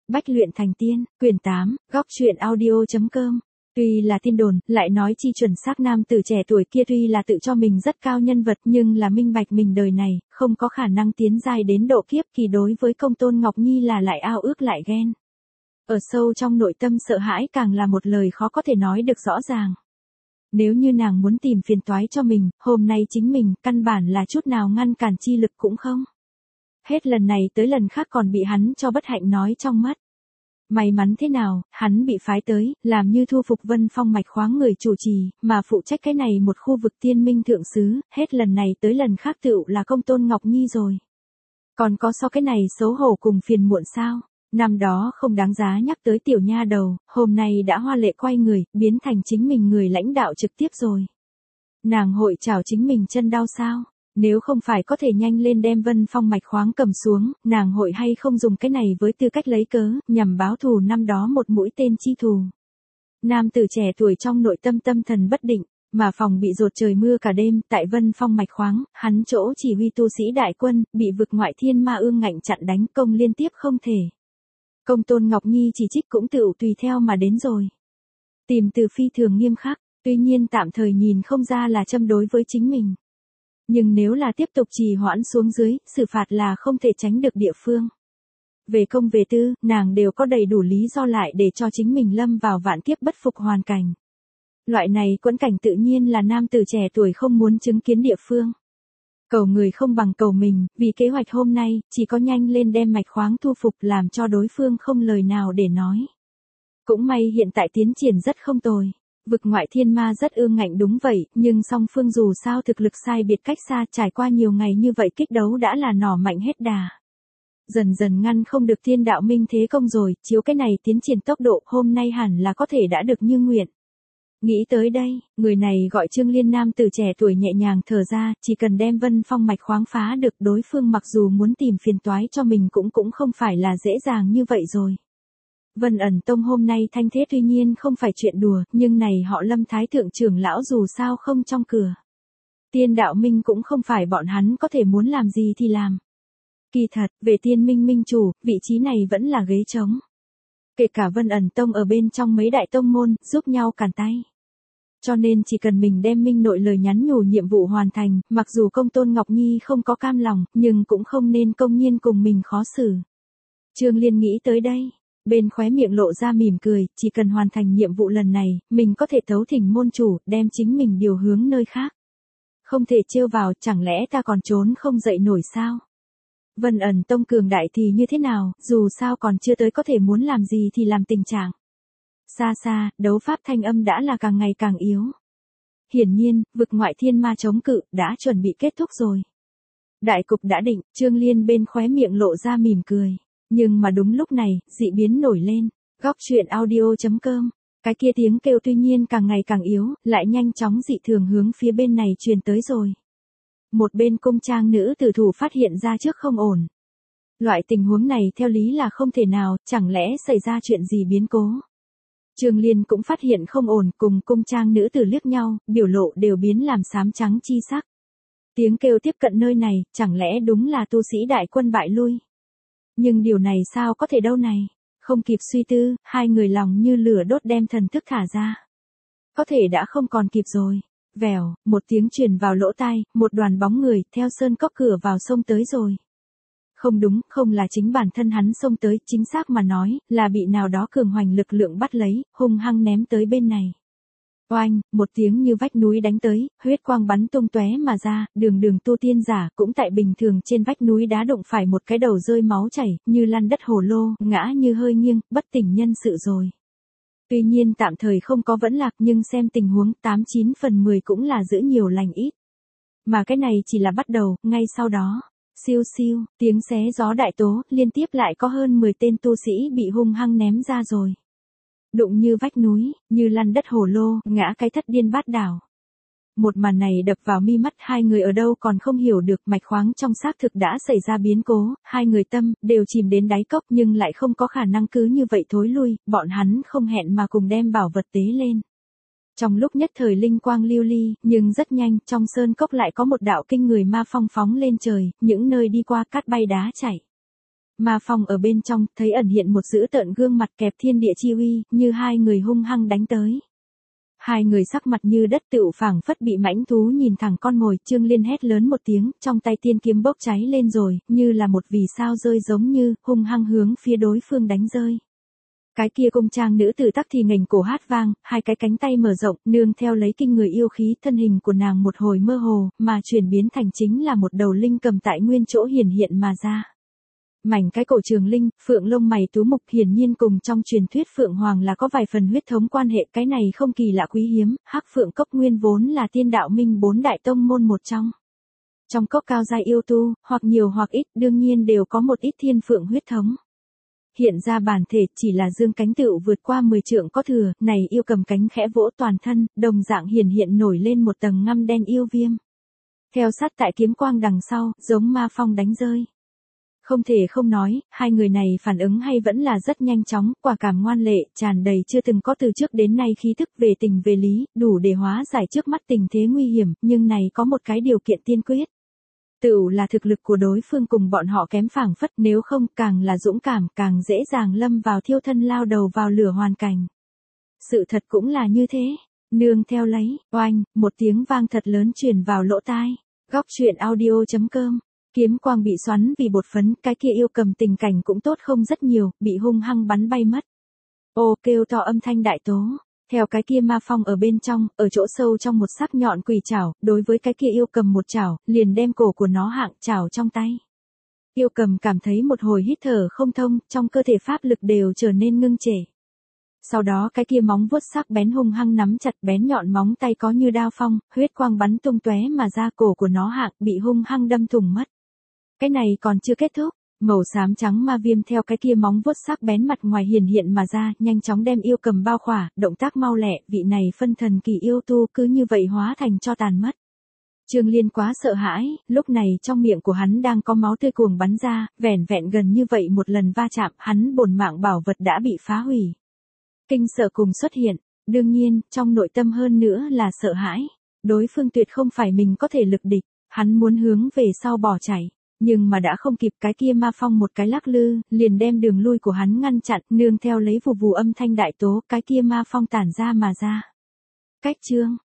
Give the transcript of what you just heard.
Bách luyện thành tiên, quyển 8, góc truyện audio.com. Tuy là tin đồn, lại nói chi chuẩn xác nam tử trẻ tuổi kia tuy là tự cho mình rất cao nhân vật nhưng là minh bạch mình đời này, không có khả năng tiến dài đến độ kiếp kỳ đối với Công Tôn Ngọc Nhi là lại ao ước lại ghen. Ở sâu trong nội tâm sợ hãi càng là một lời khó có thể nói được rõ ràng. Nếu như nàng muốn tìm phiền toái cho mình, hôm nay chính mình, căn bản là chút nào ngăn cản chi lực cũng không. Hết lần này tới lần khác còn bị hắn cho bất hạnh nói trong mắt. May mắn thế nào, hắn bị phái tới, làm như thu phục Vân Phong mạch khoáng người chủ trì, mà phụ trách cái này một khu vực tiên minh thượng sứ, hết lần này tới lần khác tựu là Công Tôn Ngọc Nhi rồi. Còn có so cái này xấu hổ cùng phiền muộn sao? Năm đó không đáng giá nhắc tới tiểu nha đầu, hôm nay đã hoa lệ quay người, biến thành chính mình người lãnh đạo trực tiếp rồi. Nàng hội chào chính mình chân đau sao? Nếu không phải có thể nhanh lên đem Vân Phong mạch khoáng cầm xuống, nàng hội hay không dùng cái này với tư cách lấy cớ, nhằm báo thù năm đó một mũi tên chi thù. Nam tử trẻ tuổi trong nội tâm tâm thần bất định, mà phòng bị rột trời mưa cả đêm, tại Vân Phong mạch khoáng, hắn chỗ chỉ huy tu sĩ đại quân, bị vực ngoại thiên ma ương ngạnh chặn đánh công liên tiếp không thể. Công Tôn Ngọc Nhi chỉ trích cũng tựu tùy theo mà đến rồi. Tìm từ phi thường nghiêm khắc, tuy nhiên tạm thời nhìn không ra là châm đối với chính mình. Nhưng nếu là tiếp tục trì hoãn xuống dưới, xử phạt là không thể tránh được địa phương. Về công về tư, nàng đều có đầy đủ lý do lại để cho chính mình lâm vào vạn kiếp bất phục hoàn cảnh. Loại này quẫn cảnh tự nhiên là nam tử trẻ tuổi không muốn chứng kiến địa phương. Cầu người không bằng cầu mình, vì kế hoạch hôm nay, chỉ có nhanh lên đem mạch khoáng thu phục làm cho đối phương không lời nào để nói. Cũng may hiện tại tiến triển rất không tồi. Vực ngoại thiên ma rất ương ngạnh đúng vậy, nhưng song phương dù sao thực lực sai biệt cách xa trải qua nhiều ngày như vậy kích đấu đã là nỏ mạnh hết đà. Dần dần ngăn không được thiên đạo minh thế công rồi, chiếu cái này tiến triển tốc độ hôm nay hẳn là có thể đã được như nguyện. Nghĩ tới đây, người này gọi Trương Liên nam từ trẻ tuổi nhẹ nhàng thở ra, chỉ cần đem Vân Phong mạch khoáng phá được đối phương mặc dù muốn tìm phiền toái cho mình cũng không phải là dễ dàng như vậy rồi. Vân ẩn tông hôm nay thanh thế tuy nhiên không phải chuyện đùa, nhưng này họ Lâm Thái thượng trưởng lão dù sao không trong cửa. Tiên đạo minh cũng không phải bọn hắn có thể muốn làm gì thì làm. Kỳ thật, về tiên minh minh chủ, vị trí này vẫn là ghế trống. Kể cả Vân ẩn tông ở bên trong mấy đại tông môn, giúp nhau cản tay. Cho nên chỉ cần mình đem minh nội lời nhắn nhủ nhiệm vụ hoàn thành, mặc dù Công Tôn Ngọc Nhi không có cam lòng, nhưng cũng không nên công nhiên cùng mình khó xử. Trương Liên nghĩ tới đây. Bên khóe miệng lộ ra mỉm cười, chỉ cần hoàn thành nhiệm vụ lần này, mình có thể thấu thỉnh môn chủ, đem chính mình điều hướng nơi khác. Không thể trêu vào, chẳng lẽ ta còn trốn không dậy nổi sao? Vân ẩn tông cường đại thì như thế nào, dù sao còn chưa tới có thể muốn làm gì thì làm tình trạng. Xa xa, đấu pháp thanh âm đã là càng ngày càng yếu. Hiển nhiên, vực ngoại thiên ma chống cự, đã chuẩn bị kết thúc rồi. Đại cục đã định, Trương Liên bên khóe miệng lộ ra mỉm cười. Nhưng mà đúng lúc này, dị biến nổi lên. Góc truyện audio.com. Cái kia tiếng kêu tuy nhiên càng ngày càng yếu, lại nhanh chóng dị thường hướng phía bên này truyền tới rồi. Một bên cung trang nữ tử thủ phát hiện ra trước không ổn. Loại tình huống này theo lý là không thể nào, chẳng lẽ xảy ra chuyện gì biến cố. Trương Liên cũng phát hiện không ổn, cùng cung trang nữ tử liếc nhau, biểu lộ đều biến làm xám trắng chi sắc. Tiếng kêu tiếp cận nơi này, chẳng lẽ đúng là tu sĩ đại quân bại lui. Nhưng điều này sao có thể đâu này, không kịp suy tư, hai người lòng như lửa đốt đem thần thức thả ra. Có thể đã không còn kịp rồi. Vèo, một tiếng truyền vào lỗ tai, một đoàn bóng người theo sơn cốc cửa vào sông tới rồi. Không đúng, không là chính bản thân hắn xông tới, chính xác mà nói, là bị nào đó cường hoành lực lượng bắt lấy, hung hăng ném tới bên này. Oanh, một tiếng như vách núi đánh tới, huyết quang bắn tung tóe mà ra, đường tu tiên giả cũng tại bình thường trên vách núi đá đụng phải một cái đầu rơi máu chảy, như lăn đất hồ lô, ngã như hơi nghiêng, bất tỉnh nhân sự rồi. Tuy nhiên tạm thời không có vẫn lạc nhưng xem tình huống 89 phần 10 cũng là giữ nhiều lành ít. Mà cái này chỉ là bắt đầu, ngay sau đó. Siêu siêu, tiếng xé gió đại tố, liên tiếp lại có hơn 10 tên tu sĩ bị hung hăng ném ra rồi. Đụng như vách núi, như lăn đất hồ lô, ngã cái thất điên bát đảo. Một màn này đập vào mi mắt hai người ở đâu còn không hiểu được mạch khoáng trong xác thực đã xảy ra biến cố, hai người tâm, đều chìm đến đáy cốc nhưng lại không có khả năng cứ như vậy thối lui, bọn hắn không hẹn mà cùng đem bảo vật tế lên. Trong lúc nhất thời linh quang lưu ly, nhưng rất nhanh, trong sơn cốc lại có một đạo kinh người ma phong phóng lên trời, những nơi đi qua cát bay đá chảy. Ma Phong ở bên trong, thấy ẩn hiện một dữ tợn gương mặt kẹp thiên địa chi uy, như hai người hung hăng đánh tới. Hai người sắc mặt như đất tựu phảng phất bị mãnh thú nhìn thẳng con mồi, Trương Liên hét lớn một tiếng, trong tay tiên kiếm bốc cháy lên rồi, như là một vì sao rơi giống như, hung hăng hướng phía đối phương đánh rơi. Cái kia cung trang nữ tử tắc thì nghềnh cổ hát vang, hai cái cánh tay mở rộng, nương theo lấy kinh người yêu khí, thân hình của nàng một hồi mơ hồ, mà chuyển biến thành chính là một đầu linh cầm tại nguyên chỗ hiển hiện mà ra. Mảnh cái cổ trường linh, phượng lông mày tú mục hiển nhiên cùng trong truyền thuyết phượng hoàng là có vài phần huyết thống quan hệ, cái này không kỳ lạ quý hiếm, hắc phượng cốc nguyên vốn là tiên đạo minh 4 đại tông môn một trong. Trong cốc cao giai yêu tu, hoặc nhiều hoặc ít, đương nhiên đều có một ít thiên phượng huyết thống. Hiện ra bản thể chỉ là dương cánh tựu vượt qua 10 trượng có thừa, này yêu cầm cánh khẽ vỗ toàn thân, đồng dạng hiện nổi lên một tầng ngăm đen yêu viêm. Theo sát tại kiếm quang đằng sau, giống ma phong đánh rơi. Không thể không nói, hai người này phản ứng hay vẫn là rất nhanh chóng, quả cảm ngoan lệ, tràn đầy chưa từng có từ trước đến nay khí thức về tình về lý, đủ để hóa giải trước mắt tình thế nguy hiểm, nhưng này có một cái điều kiện tiên quyết. Tựu là thực lực của đối phương cùng bọn họ kém phảng phất, nếu không càng là dũng cảm, càng dễ dàng lâm vào thiêu thân lao đầu vào lửa hoàn cảnh. Sự thật cũng là như thế. Nương theo lấy, oanh, một tiếng vang thật lớn truyền vào lỗ tai. Góc truyện audio.com. Kiếm quang bị xoắn vì bột phấn, cái kia yêu cầm tình cảnh cũng tốt không rất nhiều, bị hung hăng bắn bay mất. Ô kêu to âm thanh đại tố. Theo cái kia ma phong ở bên trong, ở chỗ sâu trong một sắc nhọn quỷ chảo, đối với cái kia yêu cầm một chảo, liền đem cổ của nó hạng chảo trong tay. Yêu cầm cảm thấy một hồi hít thở không thông, trong cơ thể pháp lực đều trở nên ngưng trệ. Sau đó cái kia móng vuốt sắc bén hung hăng nắm chặt, bén nhọn móng tay có như đao phong, huyết quang bắn tung tóe mà ra, cổ của nó hạng bị hung hăng đâm thủng mất. Cái này còn chưa kết thúc. Màu xám trắng ma viêm theo cái kia móng vuốt sắc bén mặt ngoài hiện mà ra, nhanh chóng đem yêu cầm bao khỏa, động tác mau lẹ, vị này phân thần kỳ yêu tu cứ như vậy hóa thành cho tàn mất. Trương Liên quá sợ hãi, lúc này trong miệng của hắn đang có máu tươi cuồng bắn ra, vẻn vẹn gần như vậy một lần va chạm, hắn bổn mạng bảo vật đã bị phá hủy. Kinh sợ cùng xuất hiện, đương nhiên, trong nội tâm hơn nữa là sợ hãi. Đối phương tuyệt không phải mình có thể lực địch, hắn muốn hướng về sau bỏ chạy. Nhưng mà đã không kịp, cái kia ma phong một cái lắc lư, liền đem đường lui của hắn ngăn chặn, nương theo lấy vù vù âm thanh đại tố, cái kia ma phong tản ra mà ra. Cách chương,